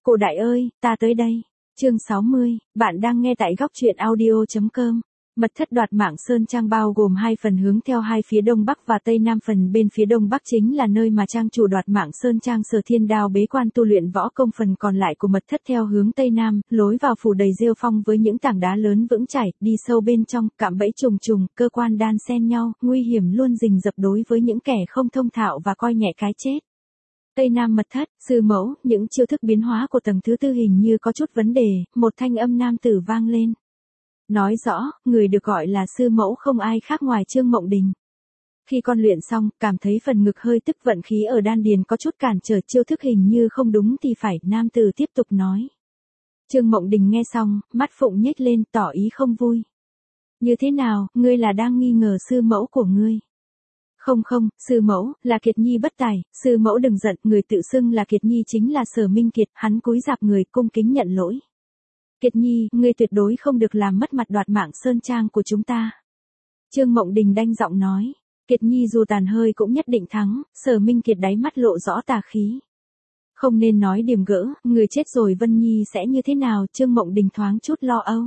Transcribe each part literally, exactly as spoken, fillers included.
Cô đại ơi, ta tới đây. Chương sáu mươi, bạn đang nghe tại góc truyện audio.com. Mật thất đoạt mạng Sơn Trang bao gồm hai phần hướng theo hai phía đông bắc và tây nam. Phần bên phía đông bắc chính là nơi mà trang chủ đoạt mạng Sơn Trang Sở Thiên Đao bế quan tu luyện võ công. Phần còn lại của mật thất theo hướng tây nam, lối vào phủ đầy rêu phong với những tảng đá lớn vững chãi, đi sâu bên trong, cạm bẫy trùng trùng, cơ quan đan xen nhau, nguy hiểm luôn rình rập đối với những kẻ không thông thạo và coi nhẹ cái chết. Tây Nam mật thất, sư mẫu, những chiêu thức biến hóa của tầng thứ tư hình như có chút vấn đề, một thanh âm nam tử vang lên. Nói rõ, người được gọi là sư mẫu không ai khác ngoài Trương Mộng Đình. Khi con luyện xong, cảm thấy phần ngực hơi tức, vận khí ở đan điền có chút cản trở, chiêu thức hình như không đúng thì phải, nam tử tiếp tục nói. Trương Mộng Đình nghe xong, mắt phụng nhếch lên, tỏ ý không vui. Như thế nào, ngươi là đang nghi ngờ sư mẫu của ngươi? Không không, sư mẫu, là Kiệt Nhi bất tài, sư mẫu đừng giận, người tự xưng là Kiệt Nhi chính là Sở Minh Kiệt, hắn cúi rạp người cung kính nhận lỗi. Kiệt Nhi, ngươi tuyệt đối không được làm mất mặt đoạt mạng Sơn Trang của chúng ta. Trương Mộng Đình đanh giọng nói, Kiệt Nhi dù tàn hơi cũng nhất định thắng, Sở Minh Kiệt đáy mắt lộ rõ tà khí. Không nên nói điềm gỡ, người chết rồi Vân Nhi sẽ như thế nào? Trương Mộng Đình thoáng chút lo âu.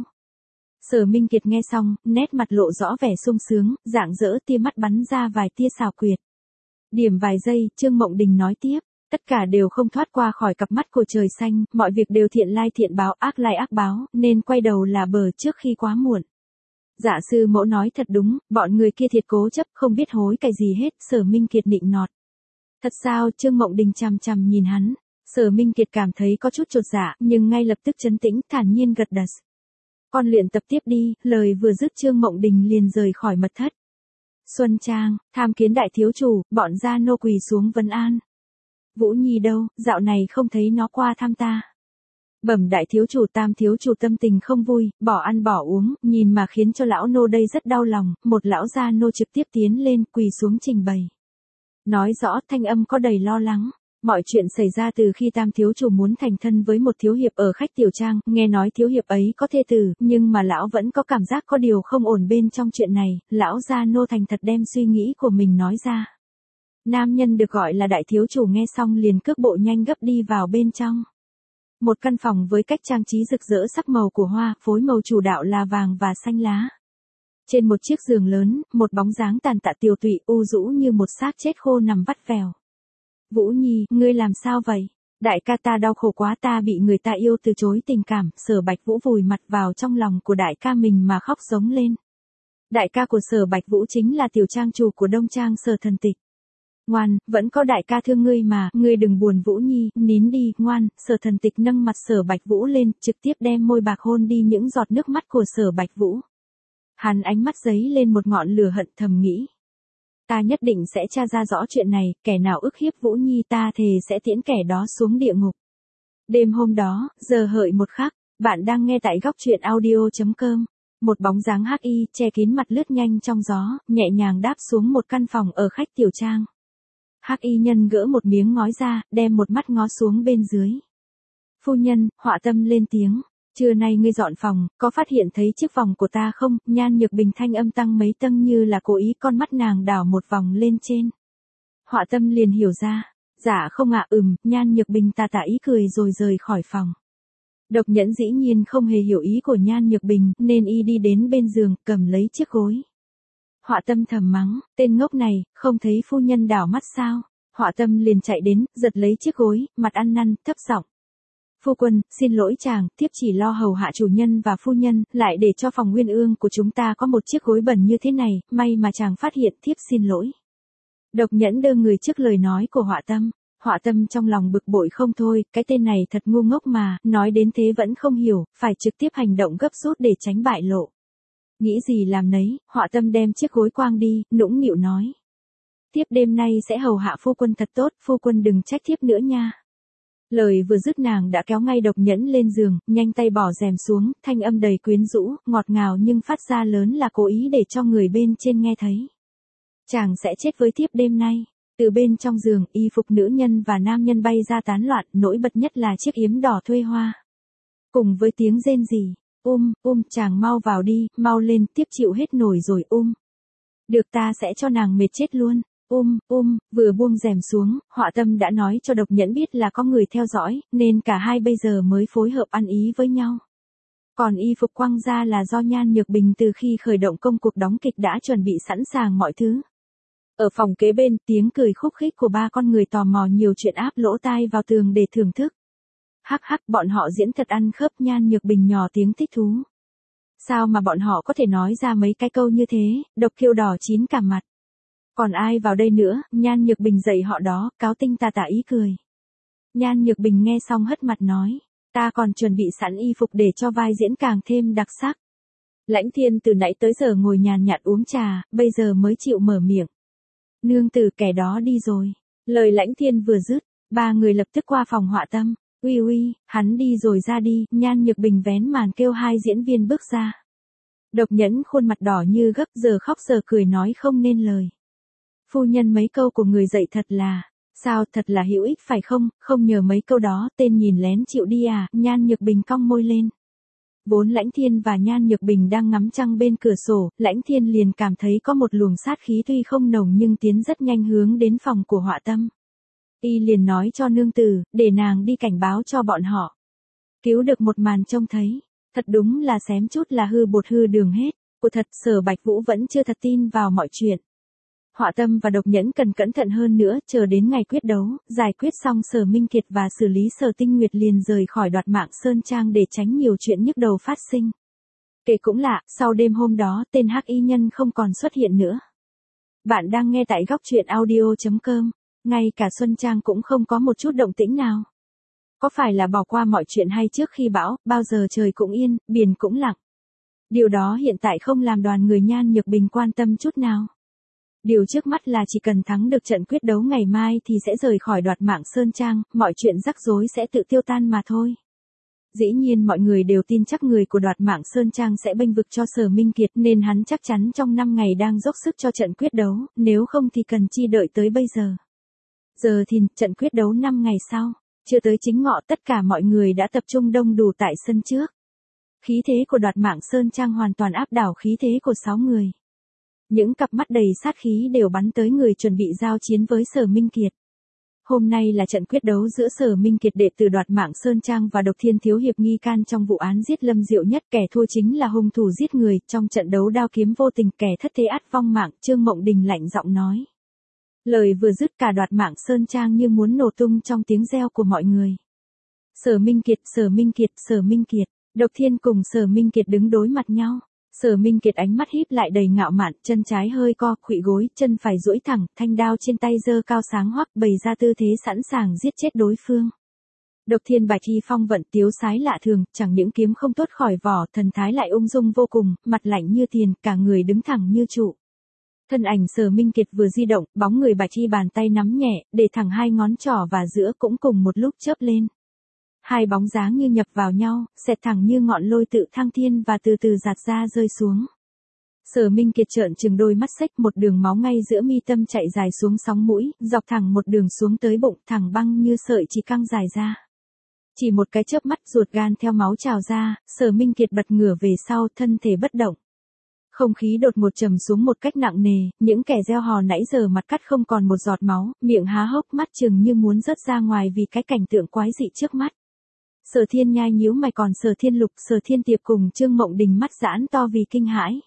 Sở Minh Kiệt nghe xong, nét mặt lộ rõ vẻ sung sướng, rạng rỡ, tia mắt bắn ra vài tia xảo quyệt. Điểm vài giây, Trương Mộng Đình nói tiếp, tất cả đều không thoát qua khỏi cặp mắt của trời xanh, mọi việc đều thiện lai thiện báo, ác lai ác báo, nên quay đầu là bờ trước khi quá muộn. Dạ sư mẫu nói thật đúng, bọn người kia thiệt cố chấp, không biết hối cải gì hết. Sở Minh Kiệt nịnh nọt. Thật sao? Trương Mộng Đình chằm chằm nhìn hắn. Sở Minh Kiệt cảm thấy có chút chột dạ, nhưng ngay lập tức trấn tĩnh, thản nhiên gật đật. Con luyện tập tiếp đi, lời vừa dứt Trương Mộng Đình liền rời khỏi mật thất. Xuân Trang, tham kiến đại thiếu chủ, bọn gia nô quỳ xuống vấn an. Vũ Nhi đâu, dạo này không thấy nó qua thăm ta. Bẩm đại thiếu chủ, Tam thiếu chủ tâm tình không vui, bỏ ăn bỏ uống, nhìn mà khiến cho lão nô đây rất đau lòng. Một lão gia nô trực tiếp tiến lên, quỳ xuống trình bày. Nói rõ, thanh âm có đầy lo lắng. Mọi chuyện xảy ra từ khi Tam thiếu chủ muốn thành thân với một thiếu hiệp ở khách tiểu trang, nghe nói thiếu hiệp ấy có thê tử, nhưng mà lão vẫn có cảm giác có điều không ổn bên trong chuyện này. Lão gia nô thành thật đem suy nghĩ của mình nói ra. Nam nhân được gọi là đại thiếu chủ nghe xong liền cước bộ nhanh gấp đi vào bên trong. Một căn phòng với cách trang trí rực rỡ, sắc màu của hoa, phối màu chủ đạo là vàng và xanh lá. Trên một chiếc giường lớn, một bóng dáng tàn tạ tiều tụy, u rũ như một xác chết khô nằm vắt vẻo. Vũ Nhi, ngươi làm sao vậy? Đại ca ta đau khổ quá, ta bị người ta yêu từ chối tình cảm. Sở Bạch Vũ vùi mặt vào trong lòng của đại ca mình mà khóc giống lên. Đại ca của Sở Bạch Vũ chính là tiểu trang chủ của Đông Trang Sở Thần Tịch. Ngoan, vẫn có đại ca thương ngươi mà, ngươi đừng buồn Vũ Nhi, nín đi, ngoan. Sở Thần Tịch nâng mặt Sở Bạch Vũ lên, trực tiếp đem môi bạc hôn đi những giọt nước mắt của Sở Bạch Vũ. Hắn ánh mắt giấy lên một ngọn lửa hận, thầm nghĩ. Ta nhất định sẽ tra ra rõ chuyện này, kẻ nào ức hiếp Vũ Nhi ta thề sẽ tiễn kẻ đó xuống địa ngục. Đêm hôm đó, giờ hợi một khắc, bạn đang nghe tại góc truyện audio.com. Một bóng dáng hắc y che kín mặt lướt nhanh trong gió, nhẹ nhàng đáp xuống một căn phòng ở khách tiểu trang. Hắc y nhân gỡ một miếng ngói ra, đem một mắt ngó xuống bên dưới. Phu nhân, Họa Tâm lên tiếng. Trưa nay ngươi dọn phòng, có phát hiện thấy chiếc vòng của ta không? Nhan Nhược Bình thanh âm tăng mấy tâng như là cố ý, con mắt nàng đảo một vòng lên trên. Họa Tâm liền hiểu ra. Dạ không ạ, ừm, Nhan Nhược Bình tà tà ý cười rồi rời khỏi phòng. Độc Nhẫn dĩ nhiên không hề hiểu ý của Nhan Nhược Bình, nên y đi đến bên giường, cầm lấy chiếc gối. Họa Tâm thầm mắng, tên ngốc này, không thấy phu nhân đảo mắt sao? Họa Tâm liền chạy đến, giật lấy chiếc gối, mặt ăn năn, thấp giọng. Phu quân, xin lỗi chàng, thiếp chỉ lo hầu hạ chủ nhân và phu nhân, lại để cho phòng Nguyên Ương của chúng ta có một chiếc gối bẩn như thế này, may mà chàng phát hiện, thiếp xin lỗi. Độc Nhẫn đơ người trước lời nói của Họa Tâm. Họa Tâm trong lòng bực bội không thôi, cái tên này thật ngu ngốc mà, nói đến thế vẫn không hiểu, phải trực tiếp hành động gấp rút để tránh bại lộ. Nghĩ gì làm nấy, Họa Tâm đem chiếc gối quang đi, nũng nịu nói. Thiếp đêm nay sẽ hầu hạ phu quân thật tốt, phu quân đừng trách thiếp nữa nha. Lời vừa dứt nàng đã kéo ngay Độc Nhẫn lên giường, nhanh tay bỏ rèm xuống, thanh âm đầy quyến rũ, ngọt ngào nhưng phát ra lớn là cố ý để cho người bên trên nghe thấy. Chàng sẽ chết với thiếp đêm nay. Từ bên trong giường, y phục nữ nhân và nam nhân bay ra tán loạn, nổi bật nhất là chiếc yếm đỏ thuê hoa. Cùng với tiếng rên rỉ, um, um, chàng mau vào đi, mau lên, tiếp chịu hết nổi rồi um. Được ta sẽ cho nàng mệt chết luôn. Um, um, vừa buông rèm xuống, Họa Tâm đã nói cho Độc Nhẫn biết là có người theo dõi, nên cả hai bây giờ mới phối hợp ăn ý với nhau. Còn y phục quăng ra là do Nhan Nhược Bình từ khi khởi động công cuộc đóng kịch đã chuẩn bị sẵn sàng mọi thứ. Ở phòng kế bên, tiếng cười khúc khích của ba con người tò mò nhiều chuyện áp lỗ tai vào tường để thưởng thức. Hắc hắc, bọn họ diễn thật ăn khớp. Nhan Nhược Bình nhỏ tiếng thích thú. Sao mà bọn họ có thể nói ra mấy cái câu như thế? Độc Kiều đỏ chín cả mặt. Còn ai vào đây nữa? Nhan Nhược Bình dạy họ đó, cáo tinh tà tà ý cười. Nhan Nhược Bình nghe xong hất mặt nói, ta còn chuẩn bị sẵn y phục để cho vai diễn càng thêm đặc sắc. Lãnh Thiên từ nãy tới giờ ngồi nhàn nhạt uống trà, bây giờ mới chịu mở miệng. Nương tử, kẻ đó đi rồi. Lời Lãnh Thiên vừa dứt, ba người lập tức qua phòng Họa Tâm. Uy uy, hắn đi rồi, ra đi. Nhan Nhược Bình vén màn kêu hai diễn viên bước ra. Độc Nhẫn khuôn mặt đỏ như gấp, giờ khóc giờ cười nói không nên lời. Phu nhân, mấy câu của người dạy thật là, sao, thật là hữu ích phải không? Không nhờ mấy câu đó, tên nhìn lén chịu đi à? Nhan Nhược Bình cong môi lên. Vốn Lãnh Thiên và Nhan Nhược Bình đang ngắm trăng bên cửa sổ, Lãnh Thiên liền cảm thấy có một luồng sát khí tuy không nồng nhưng tiến rất nhanh hướng đến phòng của Họa Tâm. Y liền nói cho nương tử, để nàng đi cảnh báo cho bọn họ. Cứu được một màn trông thấy, thật đúng là xém chút là hư bột hư đường hết. Của thật, Sở Bạch Vũ vẫn chưa thật tin vào mọi chuyện. Họa Tâm và Độc Nhẫn cần cẩn thận hơn nữa, chờ đến ngày quyết đấu, giải quyết xong Sở Minh Kiệt và xử lý Sở Tinh Nguyệt liền rời khỏi Đoạt Mạng Sơn Trang để tránh nhiều chuyện nhức đầu phát sinh. Kể cũng lạ, sau đêm hôm đó, tên hắc y nhân không còn xuất hiện nữa. Bạn đang nghe tại góc truyện audio chấm com, ngay cả Xuân Trang cũng không có một chút động tĩnh nào. Có phải là bỏ qua mọi chuyện hay trước khi bão, bao giờ trời cũng yên, biển cũng lặng. Điều đó hiện tại không làm đoàn người Nhan Nhược Bình quan tâm chút nào. Điều trước mắt là chỉ cần thắng được trận quyết đấu ngày mai thì sẽ rời khỏi Đoạt Mạng Sơn Trang, mọi chuyện rắc rối sẽ tự tiêu tan mà thôi. Dĩ nhiên mọi người đều tin chắc người của Đoạt Mạng Sơn Trang sẽ bênh vực cho Sở Minh Kiệt nên hắn chắc chắn trong năm ngày đang dốc sức cho trận quyết đấu, nếu không thì cần chi đợi tới bây giờ. Giờ thì trận quyết đấu năm ngày sau, chưa tới chính ngọ tất cả mọi người đã tập trung đông đủ tại sân trước. Khí thế của Đoạt Mạng Sơn Trang hoàn toàn áp đảo khí thế của sáu người. Những cặp mắt đầy sát khí đều bắn tới người chuẩn bị giao chiến với Sở Minh Kiệt. Hôm nay là trận quyết đấu giữa Sở Minh Kiệt đệ tử Đoạt Mạng Sơn Trang và Độc Thiên Thiếu Hiệp nghi can trong vụ án giết Lâm Diệu Nhất, kẻ thua chính là hung thủ giết người, trong trận đấu đao kiếm vô tình kẻ thất thế ắt vong mạng, Trương Mộng Đình lạnh giọng nói. Lời vừa dứt cả Đoạt Mạng Sơn Trang như muốn nổ tung trong tiếng reo của mọi người. Sở Minh Kiệt, Sở Minh Kiệt, Sở Minh Kiệt, Độc Thiên cùng Sở Minh Kiệt đứng đối mặt nhau. Sở Minh Kiệt ánh mắt híp lại đầy ngạo mạn, chân trái hơi co, khuỵu gối, chân phải duỗi thẳng, thanh đao trên tay giơ cao sáng hoắc, bày ra tư thế sẵn sàng giết chết đối phương. Độc Thiên Bạch Y phong vận tiếu sái lạ thường, chẳng những kiếm không thoát khỏi vỏ, thần thái lại ung dung vô cùng, mặt lạnh như tiền, cả người đứng thẳng như trụ. Thân ảnh Sở Minh Kiệt vừa di động, bóng người Bạch Y bàn tay nắm nhẹ, để thẳng hai ngón trỏ và giữa cũng cùng một lúc chớp lên. Hai bóng dáng như nhập vào nhau, xẹt thẳng như ngọn lôi tự thăng thiên và từ từ giạt ra rơi xuống. Sở Minh Kiệt trợn trừng đôi mắt xếch, một đường máu ngay giữa mi tâm chạy dài xuống sóng mũi, dọc thẳng một đường xuống tới bụng, thẳng băng như sợi chỉ căng dài ra. Chỉ một cái chớp mắt ruột gan theo máu trào ra, Sở Minh Kiệt bật ngửa về sau, thân thể bất động. Không khí đột ngột trầm xuống một cách nặng nề, những kẻ gieo hò nãy giờ mặt cắt không còn một giọt máu, miệng há hốc mắt trừng như muốn rớt ra ngoài vì cái cảnh tượng quái dị trước mắt. Sở Thiên Nhai nhíu mày, còn Sở Thiên Lục, Sở Thiên Tiệp cùng Trương Mộng Đình mắt giãn to vì kinh hãi.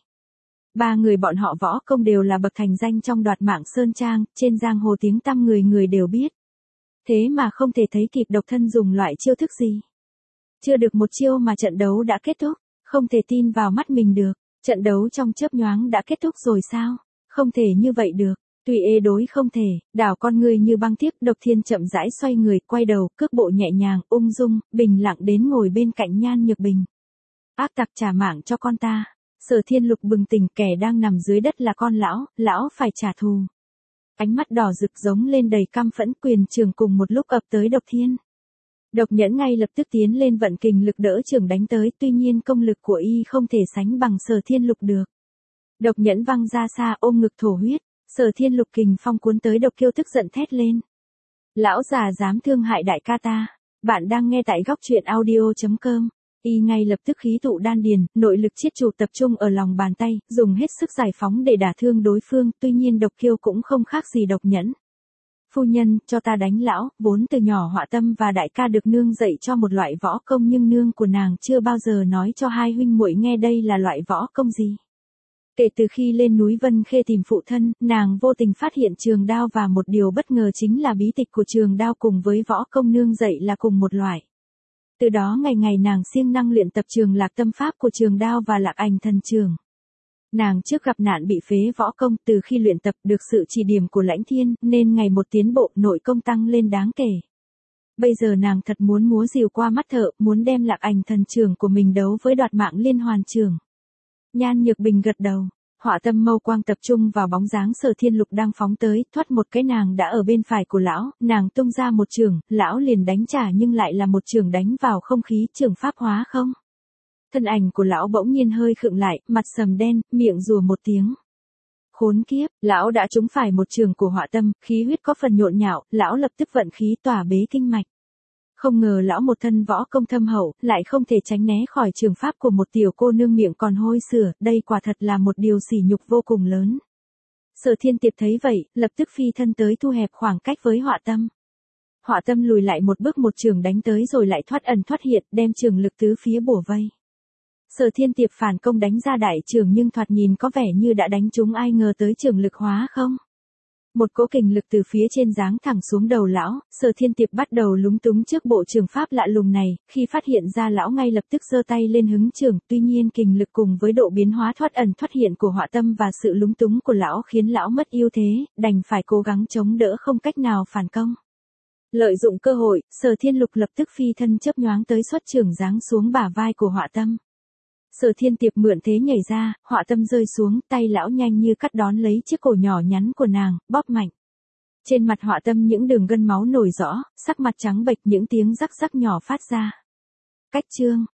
Ba người bọn họ võ công đều là bậc thành danh trong Đoạt Mạng Sơn Trang, trên giang hồ tiếng tăm người người đều biết. Thế mà không thể thấy kịp độc thân dùng loại chiêu thức gì. Chưa được một chiêu mà trận đấu đã kết thúc, không thể tin vào mắt mình được. Trận đấu trong chớp nhoáng đã kết thúc rồi sao? Không thể như vậy được. Tuy ê đối không thể, đảo con người như băng tiếc. Độc Thiên chậm rãi xoay người, quay đầu, cước bộ nhẹ nhàng, ung dung, bình lặng đến ngồi bên cạnh Nhan Nhược Bình. Ác tặc, trả mạng cho con ta. Sở Thiên Lục bừng tỉnh, kẻ đang nằm dưới đất là con lão, lão phải trả thù. Ánh mắt đỏ rực giống lên đầy căm phẫn, quyền trường cùng một lúc ập tới Độc Thiên. Độc Nhẫn ngay lập tức tiến lên vận kình lực đỡ trường đánh tới, tuy nhiên công lực của y không thể sánh bằng Sở Thiên Lục được. Độc Nhẫn văng ra xa, ôm ngực thổ huyết. Sở Thiên Lục kình phong cuốn tới, Độc Kiêu tức giận thét lên. Lão già dám thương hại đại ca ta. Bạn đang nghe tại góc truyện audio chấm com. Y ngay lập tức khí tụ đan điền, nội lực chiết trụ tập trung ở lòng bàn tay, dùng hết sức giải phóng để đả thương đối phương, tuy nhiên độc kiêu cũng không khác gì độc nhẫn. Phu nhân, cho ta đánh lão, vốn từ nhỏ Họa Tâm và đại ca được nương dạy cho một loại võ công nhưng nương của nàng chưa bao giờ nói cho hai huynh muội nghe đây là loại võ công gì. Kể từ khi lên núi Vân Khê tìm phụ thân, nàng vô tình phát hiện trường đao và một điều bất ngờ chính là bí tịch của trường đao cùng với võ công nương dạy là cùng một loại. Từ đó ngày ngày nàng siêng năng luyện tập trường lạc tâm pháp của trường đao và lạc ảnh thần trường. Nàng trước gặp nạn bị phế võ công, từ khi luyện tập được sự chỉ điểm của Lãnh Thiên, nên ngày một tiến bộ, nội công tăng lên đáng kể. Bây giờ nàng thật muốn múa rìu qua mắt thợ, muốn đem lạc ảnh thần trường của mình đấu với đoạt mạng liên hoàn trường. Nhan Nhược Bình gật đầu, Họa Tâm mâu quang tập trung vào bóng dáng Sở Thiên Lục đang phóng tới, thoát một cái nàng đã ở bên phải của lão, nàng tung ra một trường, lão liền đánh trả nhưng lại là một trường đánh vào không khí, trường pháp hóa không. Thân ảnh của lão bỗng nhiên hơi khựng lại, mặt sầm đen, miệng rùa một tiếng. Khốn kiếp, lão đã trúng phải một trường của Họa Tâm, khí huyết có phần nhộn nhạo, lão lập tức vận khí tỏa bế kinh mạch. Không ngờ lão một thân võ công thâm hậu, lại không thể tránh né khỏi trường pháp của một tiểu cô nương miệng còn hôi sữa, đây quả thật là một điều sỉ nhục vô cùng lớn. Sở Thiên Tiệp thấy vậy, lập tức phi thân tới thu hẹp khoảng cách với Họa Tâm. Họa Tâm lùi lại một bước, một trường đánh tới rồi lại thoát ẩn thoát hiện, đem trường lực tứ phía bủa vây. Sở Thiên Tiệp phản công đánh ra đại trường nhưng thoạt nhìn có vẻ như đã đánh trúng, ai ngờ tới trường lực hóa không. Một cỗ kình lực từ phía trên giáng thẳng xuống đầu lão, Sở Thiên Tiệp bắt đầu lúng túng trước bộ trường pháp lạ lùng này, khi phát hiện ra lão ngay lập tức giơ tay lên hứng trường, tuy nhiên kình lực cùng với độ biến hóa thoát ẩn thoát hiện của Họa Tâm và sự lúng túng của lão khiến lão mất ưu thế, đành phải cố gắng chống đỡ không cách nào phản công. Lợi dụng cơ hội, Sở Thiên Lục lập tức phi thân chớp nhoáng tới xuất trường giáng xuống bả vai của Họa Tâm. Sở Thiên Tiệp mượn thế nhảy ra, Họa Tâm rơi xuống, tay lão nhanh như cắt đón lấy chiếc cổ nhỏ nhắn của nàng, bóp mạnh. Trên mặt Họa Tâm những đường gân máu nổi rõ, sắc mặt trắng bệch, những tiếng rắc rắc nhỏ phát ra. Cách chương,